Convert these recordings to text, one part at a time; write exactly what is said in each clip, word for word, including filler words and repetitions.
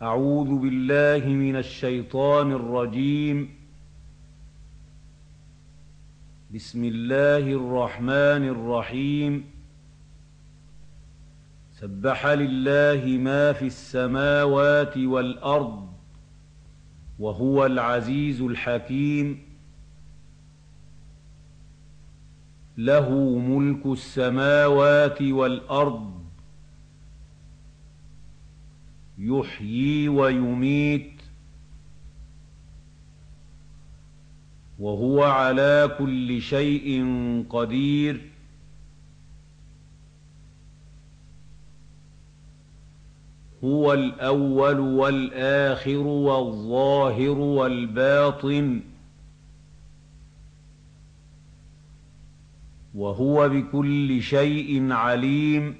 أعوذ بالله من الشيطان الرجيم. بسم الله الرحمن الرحيم. سبح لله ما في السماوات والأرض وهو العزيز الحكيم. له ملك السماوات والأرض يحيي ويميت وهو على كل شيء قدير. هو الأول والآخر والظاهر والباطن وهو بكل شيء عليم.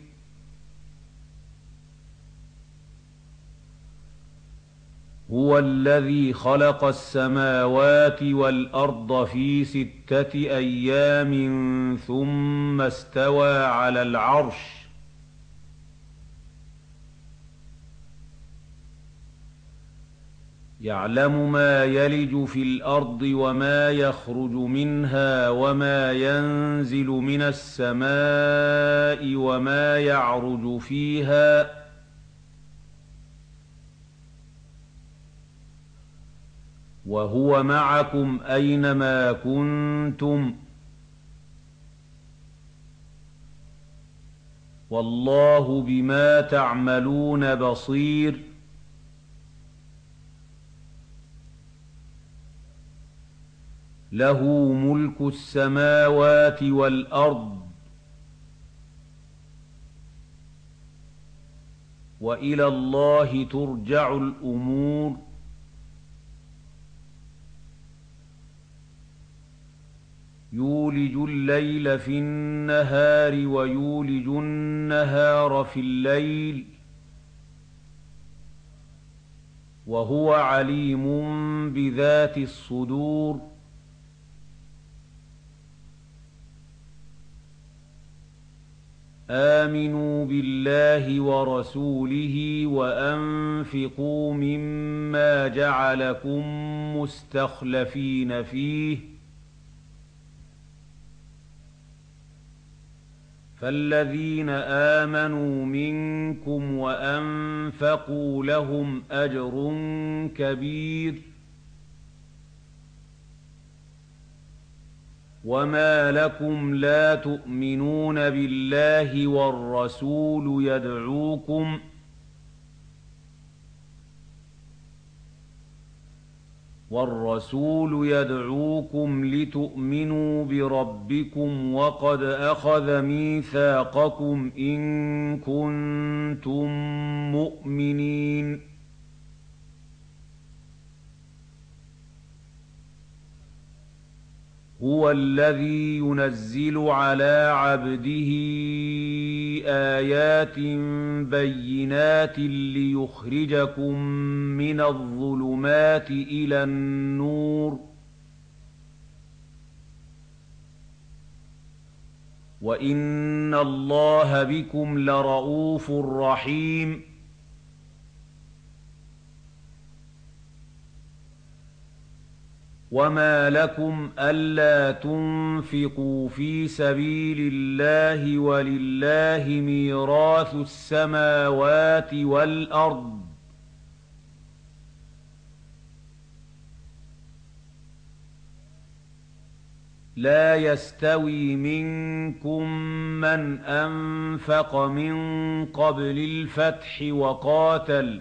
هو الذي خلق السماوات والأرض في ستة أيام ثم استوى على العرش. يعلم ما يلج في الأرض وما يخرج منها وما ينزل من السماء وما يعرج فيها وهو معكم أينما كنتم والله بما تعملون بصير. له ملك السماوات والأرض وإلى الله ترجع الأمور. يولج الليل في النهار ويولج النهار في الليل وهو عليم بذات الصدور. آمنوا بالله ورسوله وأنفقوا مما جعلكم مستخلفين فيه فالذين آمنوا منكم وأنفقوا لهم أجر كبير. وما لكم لا تؤمنون بالله والرسول يدعوكم والرسول يدعوكم لتؤمنوا بربكم وقد أخذ ميثاقكم إن كنتم مؤمنين. هو الذي ينزل على عبده آيات بينات ليخرجكم من الظلمات إلى النور وإن الله بكم لرءوف رحيم. وما لكم ألا تنفقوا في سبيل الله ولله ميراث السماوات والأرض لا يستوي منكم من أنفق من قبل الفتح وقاتل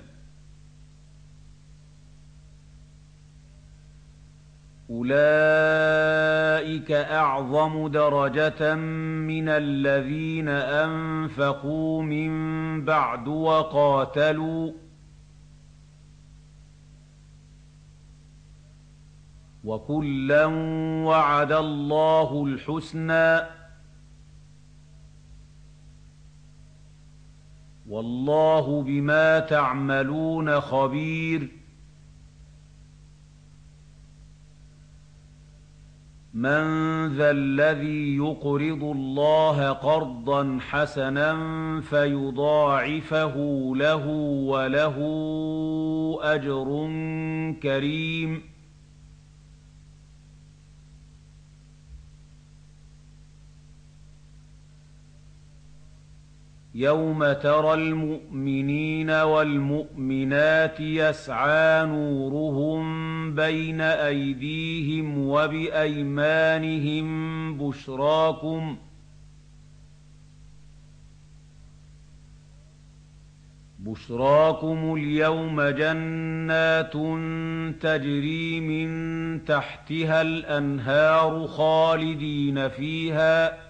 أولئك أعظم درجة من الذين أنفقوا من بعد وقاتلوا وكلا وعد الله الحسنى والله بما تعملون خبير. مَّن ذَا الَّذِي يُقْرِضُ اللَّهَ قَرْضًا حَسَنًا فَيُضَاعِفَهُ لَهُ وَلَهُ أَجْرٌ كَرِيمٌ يَوْمَ تَرَى الْمُؤْمِنِينَ وَالْمُؤْمِنَاتِ يَسْعَىٰ نُورُهُم بَيْنَ أَيْدِيهِمْ وَبِأَيْمَانِهِم بُشْرَاكُمْ بُشْرَاكُمُ الْيَوْمَ جَنَّاتٌ تَجْرِي مِن تَحْتِهَا الْأَنْهَارُ خَالِدِينَ فِيهَا ۚ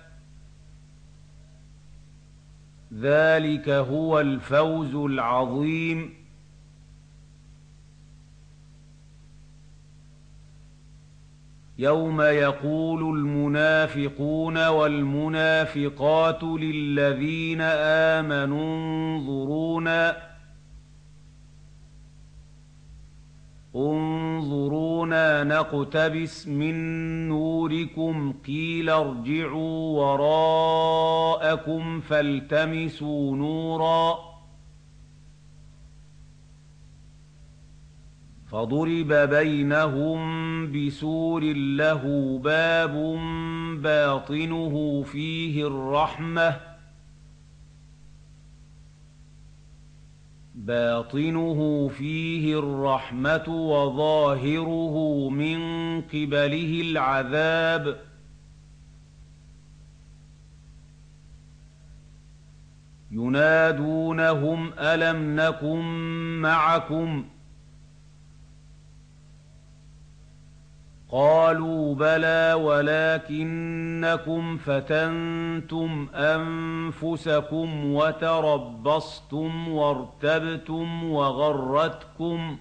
ذَٰلِكَ هُوَ الْفَوْزُ الْعَظِيمُ يَوْمَ يَقُولُ الْمُنَافِقُونَ وَالْمُنَافِقَاتُ لِلَّذِينَ آمَنُوا انظُرُونَا انظُرُونَا نَقْتَبِسْ مِن نُّورِكُمْ قِيلَ ارْجِعُوا وَرَاءَكُمْ فَالْتَمِسُوا نُورًا فَضُرِبَ بَيْنَهُم بِسُورٍ لَّهُ بَابٌ بَاطِنُهُ فِيهِ الرَّحْمَةُ باطنه فيه الرحمة وظاهره من قبله العذاب ينادونهم ألم نكن معكم قالوا بلى ولكنكم فتنتم أنفسكم وتربصتم وارتبتم وغرتكم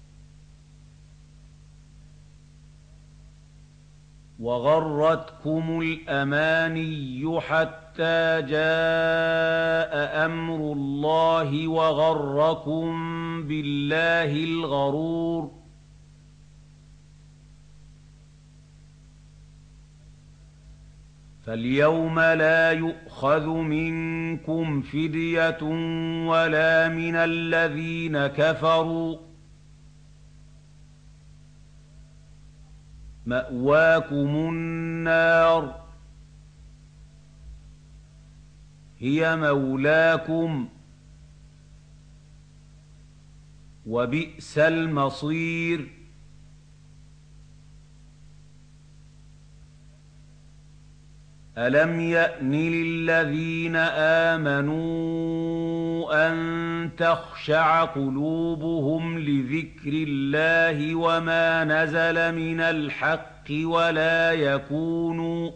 وغرتكم الأماني حتى جاء أمر الله وغركم بالله الغرور فاليوم لا يؤخذ منكم فدية ولا من الذين كفروا مأواكم النار هي مولاكم وبئس المصير ألم يأن للذين آمنوا أن تخشع قلوبهم لذكر الله وما نزل من الحق ولا يكونوا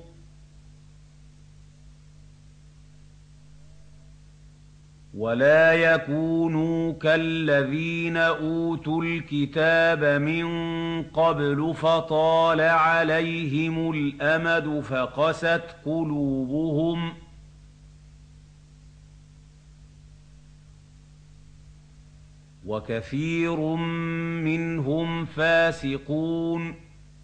ولا يكونوا كالذين أوتوا الكتاب من قبل فطال عليهم الأمد فقست قلوبهم وكثير منهم فاسقون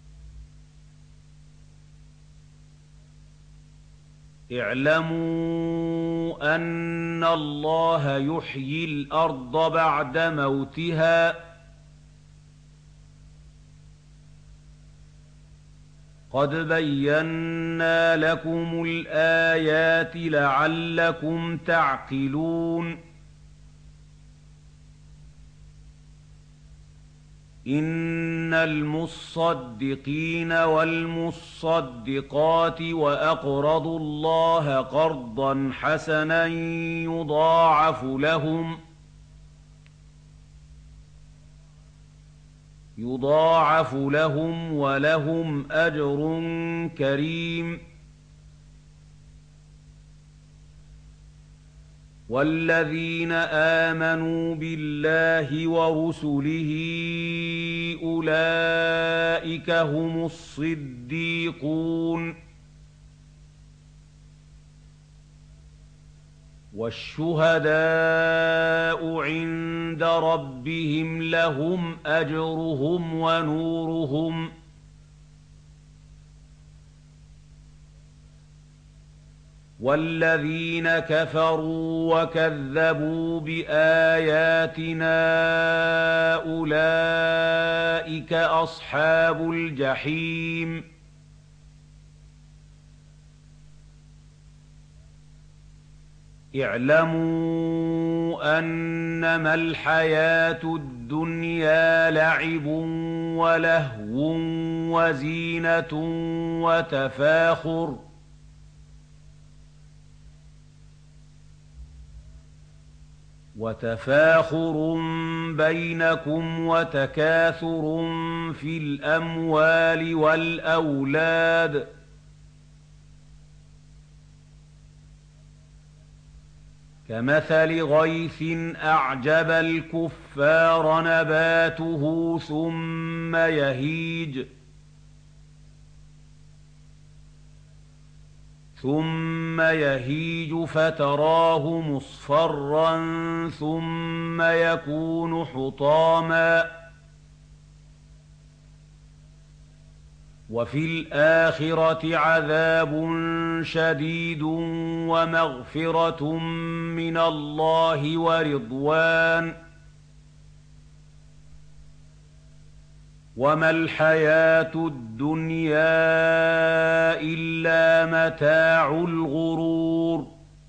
اعلموا أن الله يحيي الأرض بعد موتها قد بينا لكم الآيات لعلكم تعقلون إن المصدقين والمصدقات وأقرضوا الله قرضا حسنا يضاعف لهم يضاعف لهم ولهم أجر كريم والذين آمنوا بالله ورسله أولئك هم الصديقون والشهداء عند ربهم لهم أجرهم ونورهم والذين كفروا وكذبوا بآياتنا أولئك أصحاب الجحيم. اعلموا أنما الحياة الدنيا لعب ولهو وزينة وتفاخر وتفاخر بينكم وتكاثر في الأموال والأولاد كمثل غيث أعجب الكفار نباته ثم يهيج ثم يهيج فتراه مصفرا ثم يكون حطاما وفي الآخرة عذاب شديد ومغفرة من الله ورضوان وما الحياة الدنيا إلا متاع الغرور.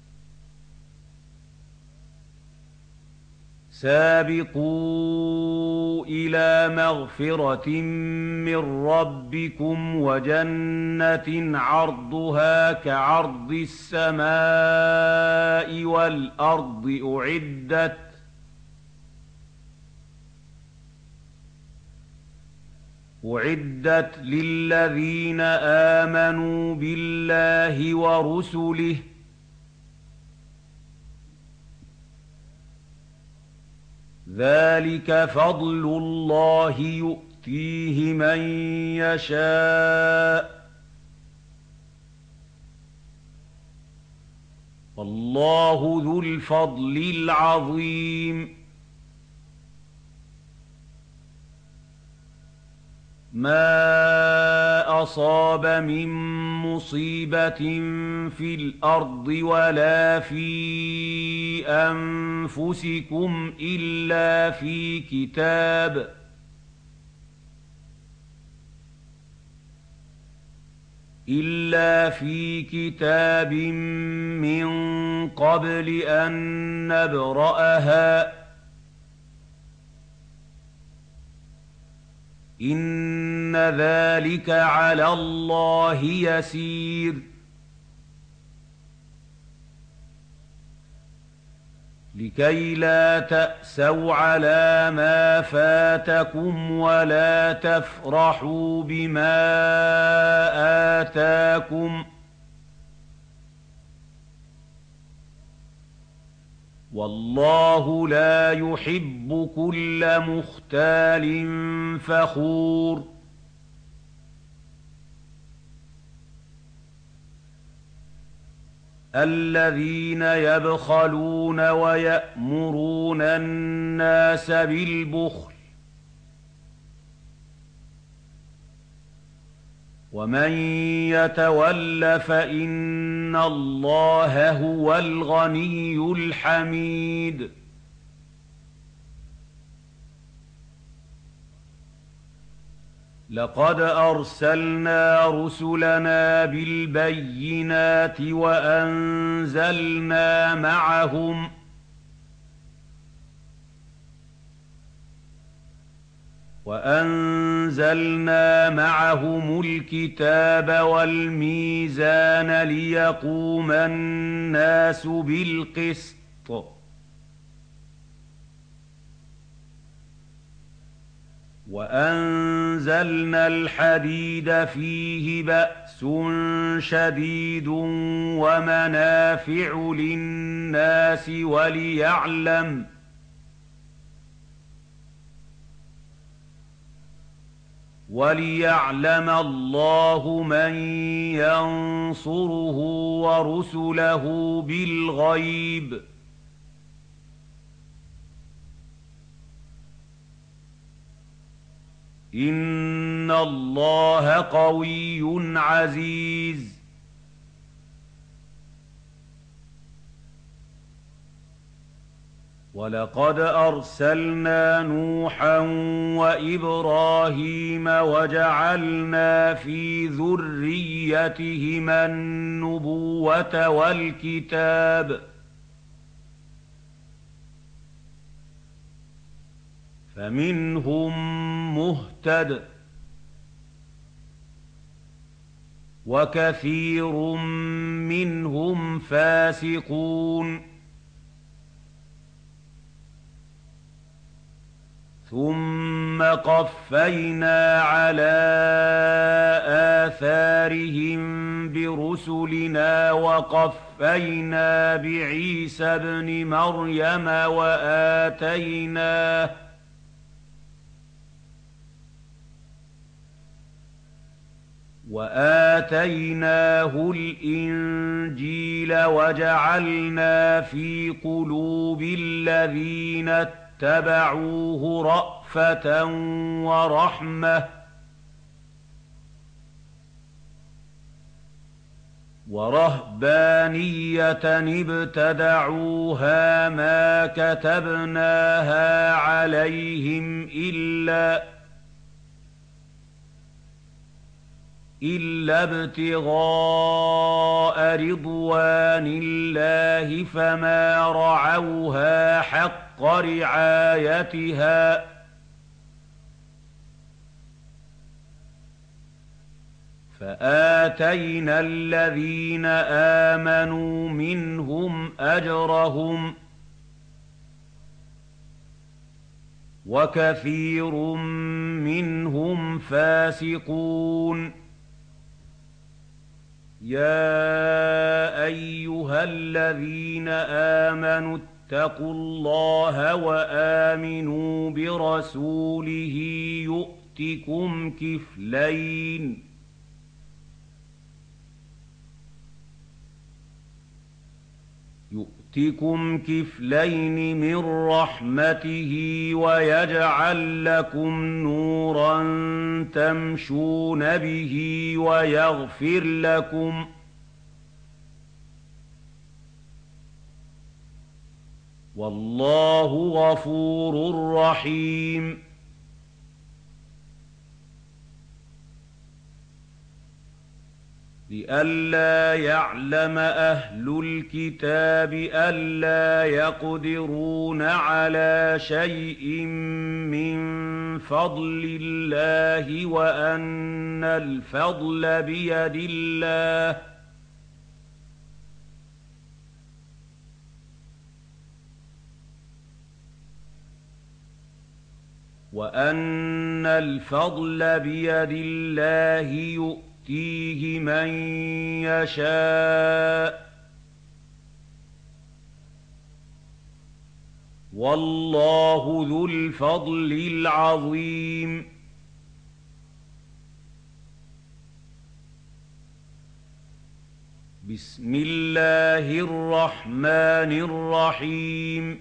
سابقوا إلى مغفرة من ربكم وجنة عرضها كعرض السماء والأرض أعدت أعدت للذين آمنوا بالله ورسله ذلك فضل الله يؤتيه من يشاء والله ذو الفضل العظيم. ما أصاب من مصيبة في الأرض ولا في أنفسكم إلا في كتاب إلا في كتاب من قبل أن نبرأها إن ذلك على الله يسير. لكي لا تأسوا على ما فاتكم ولا تفرحوا بما آتاكم والله لا يحب كل مختال فخور. الذين يبخلون ويأمرون الناس بالبخل ومن يتول فإن الله هو الغني الحميد. لقد أرسلنا رسلنا بالبينات وأنزلنا معهم وأنزلنا معهم الكتاب والميزان ليقوم الناس بالقسط وأنزلنا الحديد فيه بأس شديد ومنافع للناس وليعلم وليعلم الله من ينصره ورسله بالغيب إن الله قوي عزيز. ولقد أرسلنا نوحا وإبراهيم وجعلنا في ذريتهما النبوة والكتاب فمنهم مهتد وكثير منهم فاسقون ثم قفينا على آثارهم برسلنا وقفينا بعيسى ابن مريم وآتيناه وآتيناه الإنجيل وجعلنا في قلوب الذين اتبعوه رأفة ورحمة ورهبانية ابتدعوها ما كتبناها عليهم إلا إلا ابتغاء رضوان الله فما رعوها حق رعايتها فآتينا الذين آمنوا منهم أجرهم وكثير منهم فاسقون يا أيها الذين آمنوا اتقوا الله وآمنوا برسوله يؤتكم كفلين يؤتكم كفلين من رحمته ويجعل لكم نورا تمشون به ويغفر لكم والله غفور رحيم لئلا يعلم أهل الكتاب ألا يقدرون على شيء من فضل الله وأن الفضل بيد الله وأن الفضل بيد الله يؤتيه يؤتيه من يشاء والله ذو الفضل العظيم بسم الله الرحمن الرحيم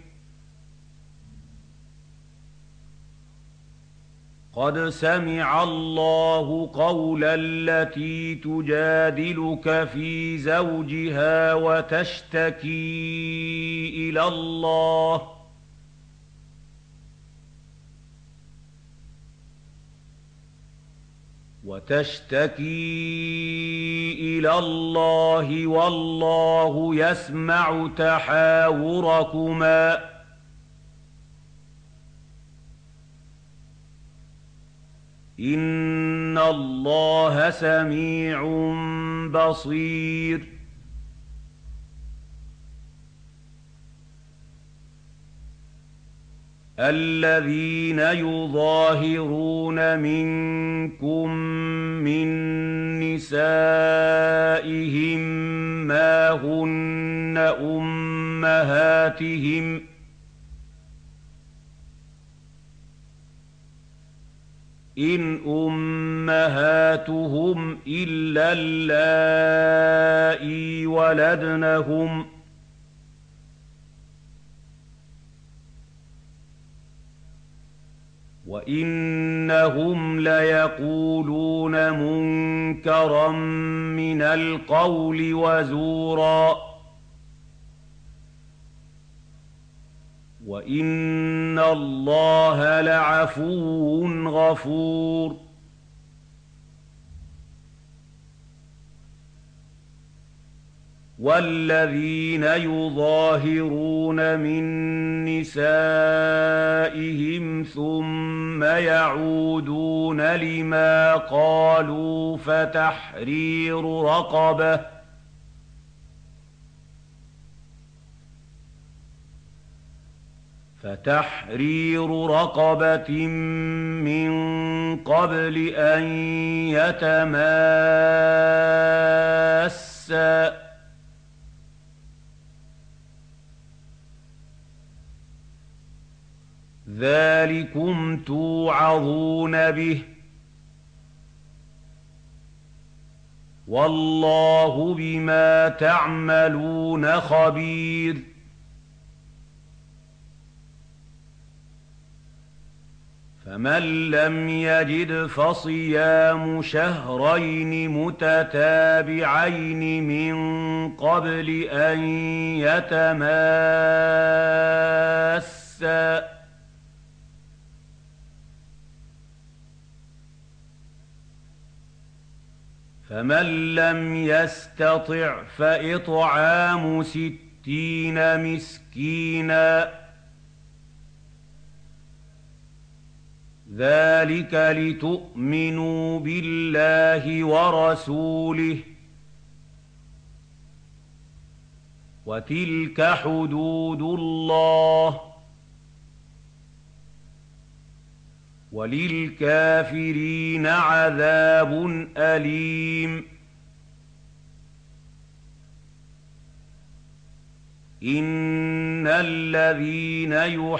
قد سمع الله قول التي تجادلك في زوجها وتشتكي إلى الله وتشتكي إلى الله والله يسمع تحاوركما إن الله سميع بصير الذين يظاهرون منكم من نسائهم ما هن أمهاتهم إن أمهاتهم إلا اللائي ولدنهم وإنهم ليقولون منكرا من القول وزورا وإن الله لعفو غفور. والذين يظاهرون من نسائهم ثم يعودون لما قالوا فتحرير رقبة فتحرير رقبة من قبل أن يتماسا، ذلكم توعظون به، والله بما تعملون خبير. فمن لم يجد فصيام شهرين متتابعين من قبل أن يتماسا، فمن لم يستطع فإطعام ستين مسكينا، ذلك لتؤمنوا بالله ورسوله، وتلك حدود الله، وللكافرين عذاب أليم. إن الذين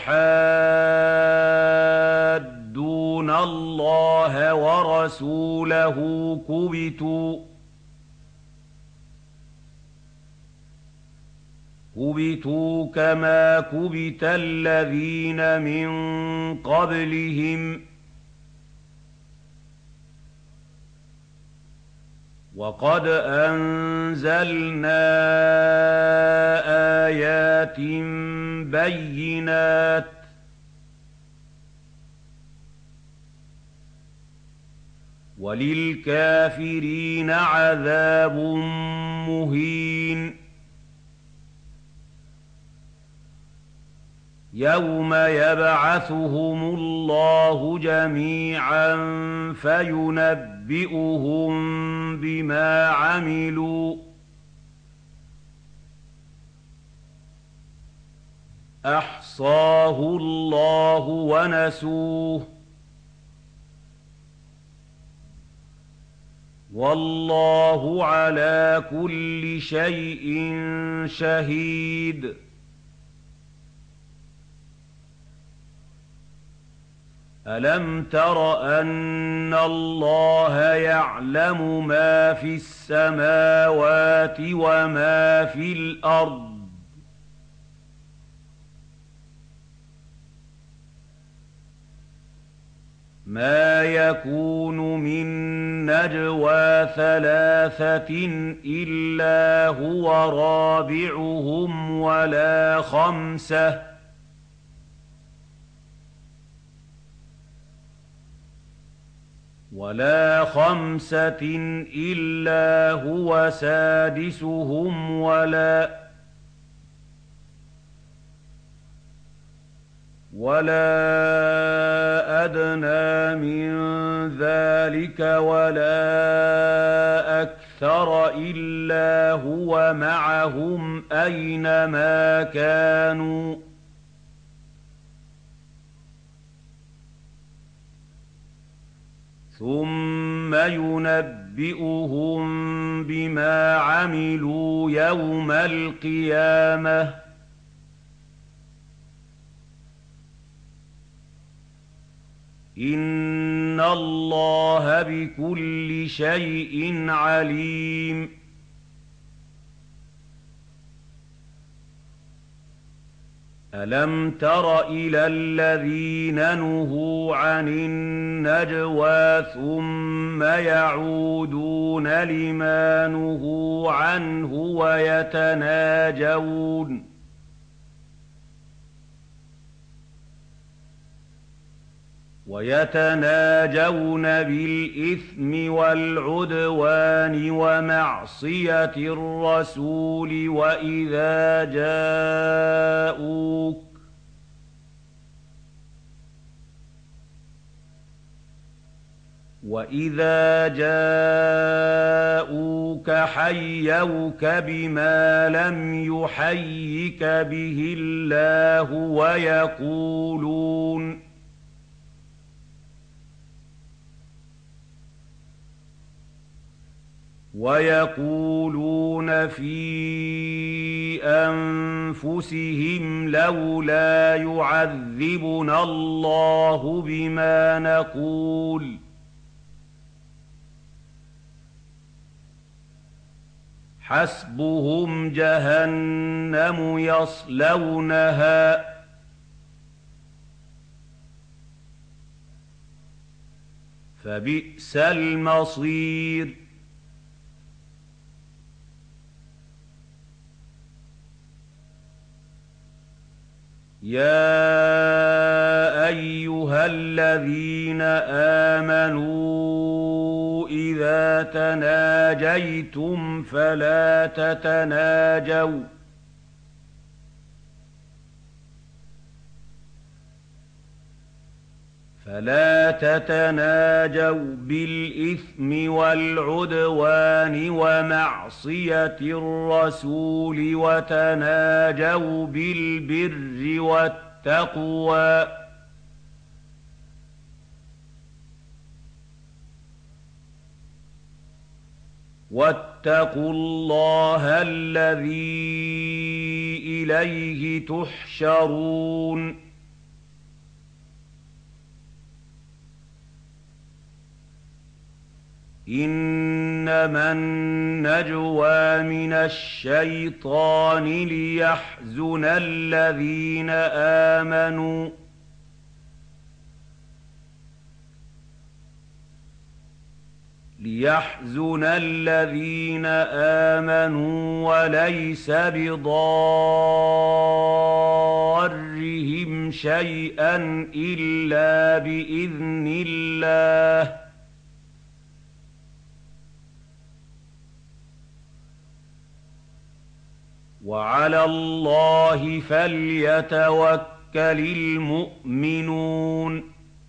يحادون الله ورسوله كبتوا كبتوا كما كبت الذين من قبلهم، وقد أنزلنا آيات بينات، وللكافرين عذاب مهين. يوم يبعثهم الله جميعا فينبئهم بما عملوا، أحصاه الله ونسوه، والله على كل شيء شهيد. ألم تر أن الله يعلم ما في السماوات وما في الأرض، ما يكون من نجوى ثلاثة إلا هو رابعهم ولا خمسة ولا خمسة إلا هو سادسهم ولا ولا أدنى من ذلك ولا أكثر إلا هو معهم أينما كانوا، ثم ينبئهم بما عملوا يوم القيامة، إن الله بكل شيء عليم. ألم تر إلى الذين نهوا عن النجوى ثم يعودون لما نهوا عنه ويتناجون ويتناجون بالإثم والعدوان ومعصية الرسول وإذا جاءوك وإذا جاءوك حيوك بما لم يحيك به الله ويقولون ويقولون في أنفسهم لولا يعذبنا الله بما نقول حسبهم جهنم يصلونها فبئس المصير يا أيها الذين آمنوا إذا تناجيتم فلا تتناجوا فلا تتناجوا بالإثم والعدوان ومعصية الرسول وتناجوا بالبر والتقوى واتقوا الله الذي إليه تحشرون إنما النجوى من الشيطان ليحزن الذين آمنوا ليحزن الذين آمنوا وليس بضارهم شيئا إلا بإذن الله وعلى الله فليتوكل المؤمنون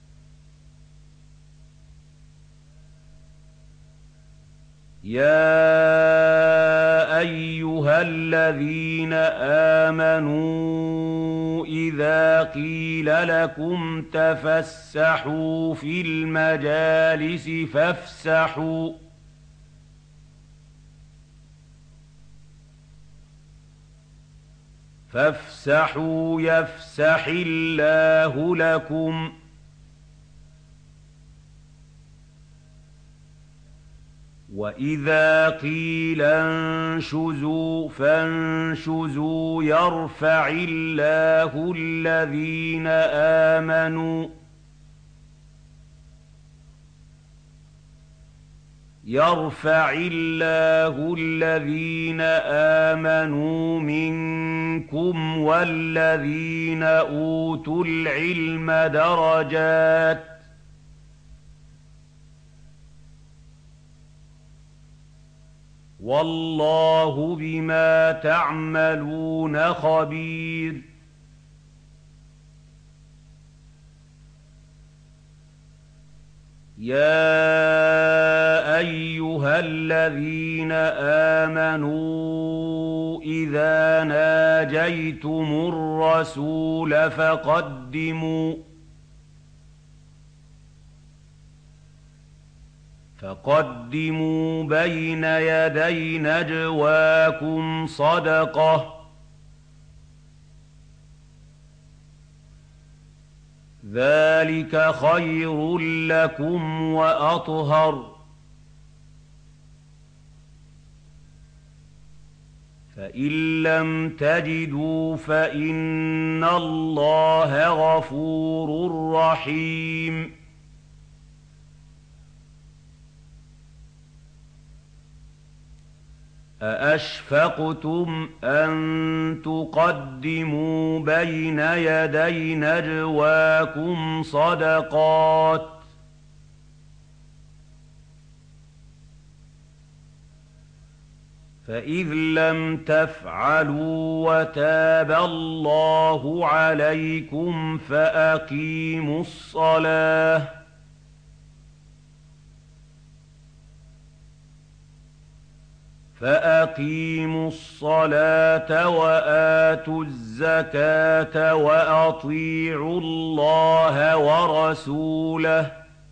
يا أيها الذين آمنوا إذا قيل لكم تفسحوا في المجالس فافسحوا فافسحوا يفسح الله لكم وإذا قيل انشزوا فانشزوا يرفع الله الذين آمنوا يرفع الله الذين آمنوا منكم والذين أوتوا العلم درجات والله بما تعملون خبير يا أيها الذين آمنوا إذا ناجيتم الرسول فقدموا فقدموا بين يدي نجواكم صدقة ذلك خير لكم وأطهر فإن لم تجدوا فإن الله غفور رحيم أَأَشْفَقْتُمْ أَن تُقَدِّمُوا بَيْنَ يَدَيْ نَجْوَاكُمْ صَدَقَاتٍ ۚ فَإِذْ لَمْ تَفْعَلُوا وَتَابَ اللَّهُ عَلَيْكُمْ فَأَقِيمُوا الصَّلَاةَ فَأَقِيمُوا الصَّلَاةَ وَآتُوا الزَّكَاةَ وَأَطِيعُوا اللَّهَ وَرَسُولَهُ ۚ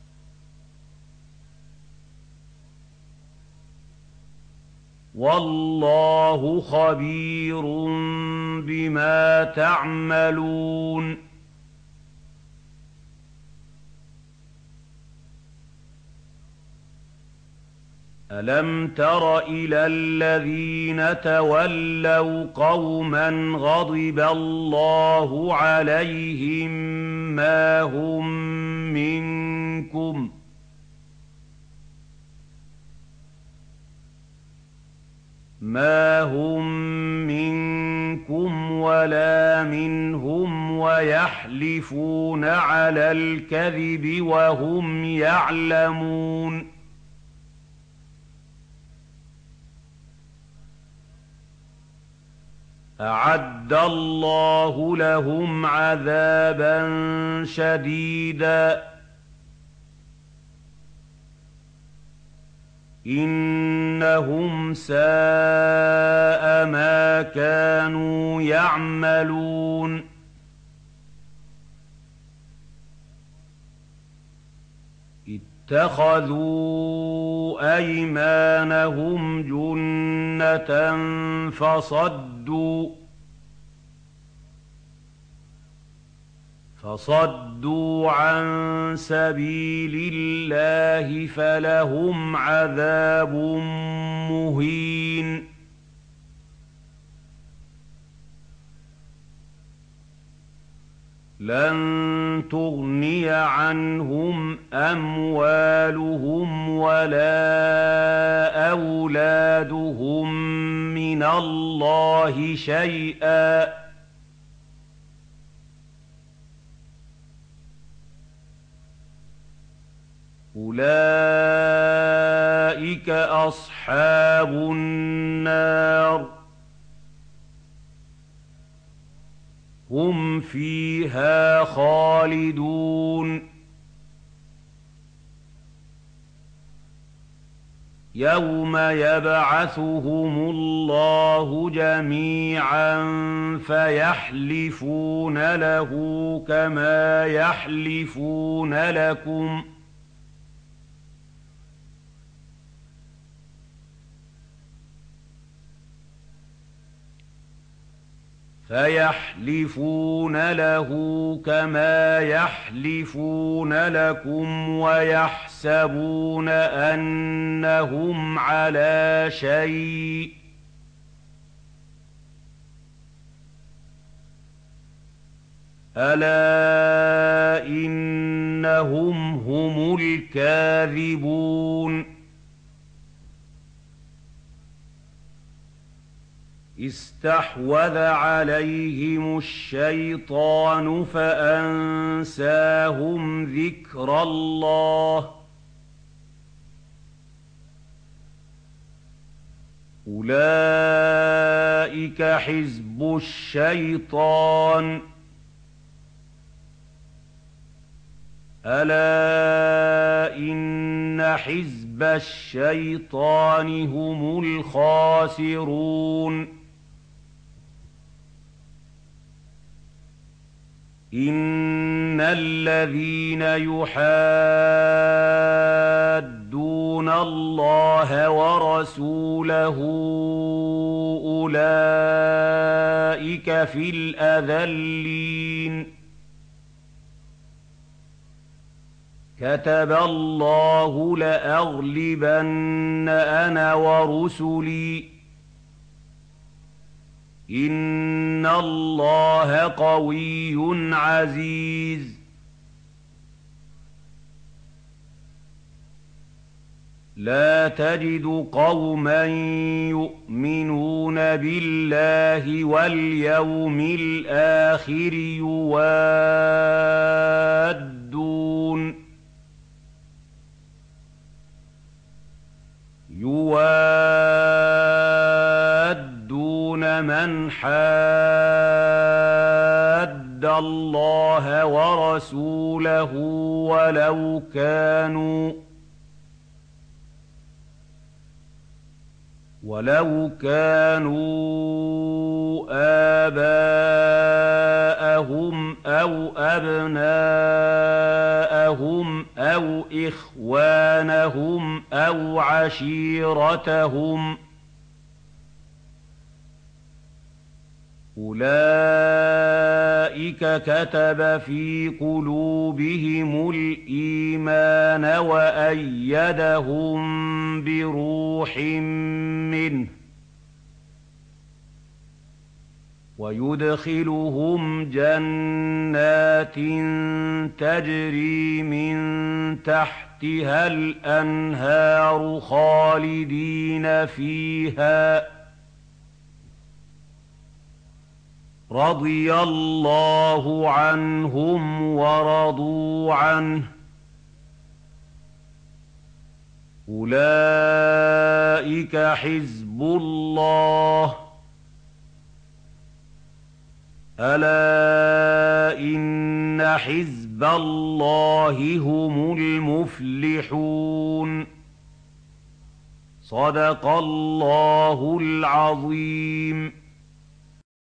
وَاللَّهُ خَبِيرٌ بِمَا تَعْمَلُونَ. أَلَمْ تَرَ إِلَى الَّذِينَ تَوَلَّوْا قَوْمًا غَضِبَ اللَّهُ عَلَيْهِم مَّا هُم مِّنكُمْ مَا هُم مِّنكُمْ وَلَا مِنْهُمْ وَيَحْلِفُونَ عَلَى الْكَذِبِ وَهُمْ يَعْلَمُونَ. أَعَدَّ اللَّهُ لَهُمْ عَذَابًا شَدِيدًا ۖ إِنَّهُمْ سَاءَ مَا كَانُوا يَعْمَلُونَ. اتَّخَذُوا أَيْمَانَهُمْ جُنَّةً فَصَدُّوا فَصَدُّوا عَن سَبِيلِ اللَّهِ فَلَهُمْ عَذَابٌ مُّهِينٌ. لَّن تُغْنِيَ عَنْهُمْ أَمْوَالُهُمْ وَلَا أَوْلَادُهُم مِّنَ اللَّهِ شَيْئًا ۖ أُولَٰئِكَ أَصْحَابُ النَّارِ ۖ هُمْ فِيهَا خَالِدُونَ. يَوْمَ يَبْعَثُهُمُ اللَّهُ جَمِيعًا فَيَحْلِفُونَ لَهُ كَمَا يَحْلِفُونَ لَكُمْ ۖ فَيَحْلِفُونَ لَهُ كَمَا يَحْلِفُونَ لَكُمْ وَيَحْسَبُونَ أَنَّهُمْ عَلَىٰ شَيْءٍ ۚ أَلَا إِنَّهُمْ هُمُ الْكَاذِبُونَ. اسْتَحْوَذَ عَلَيْهِمُ الشَّيْطَانُ فَأَنسَاهُمْ ذِكْرَ اللَّهِ ۚ أُولَٰئِكَ حِزْبُ الشَّيْطَانِ ۚ أَلَا إِنَّ حِزْبَ الشَّيْطَانِ هُمُ الْخَاسِرُونَ. إِنَّ الَّذِينَ يُحَادُّونَ اللَّهَ وَرَسُولَهُ أُولَٰئِكَ فِي الْأَذَلِّينَ. كَتَبَ اللَّهُ لَأَغْلِبَنَّ أَنَا وَرُسُلِي ۚ إِنَّ اللَّهَ قَوِيٌّ عَزِيزٌ. لا تجد قوما يؤمنون بالله واليوم الآخر يوادون يوادون من حاد الله ورسوله ولو كانوا ولو كانوا آباءهم أو أبناءهم أو إخوانهم أو عشيرتهم أولئك كتب في قلوبهم الإيمان وأيدهم بروح منه ويدخلهم جنات تجري من تحتها الأنهار خالدين فيها رضي الله عنهم ورضوا عنه أولئك حزب الله ألا إن حزب الله هم المفلحون صدق الله العظيم.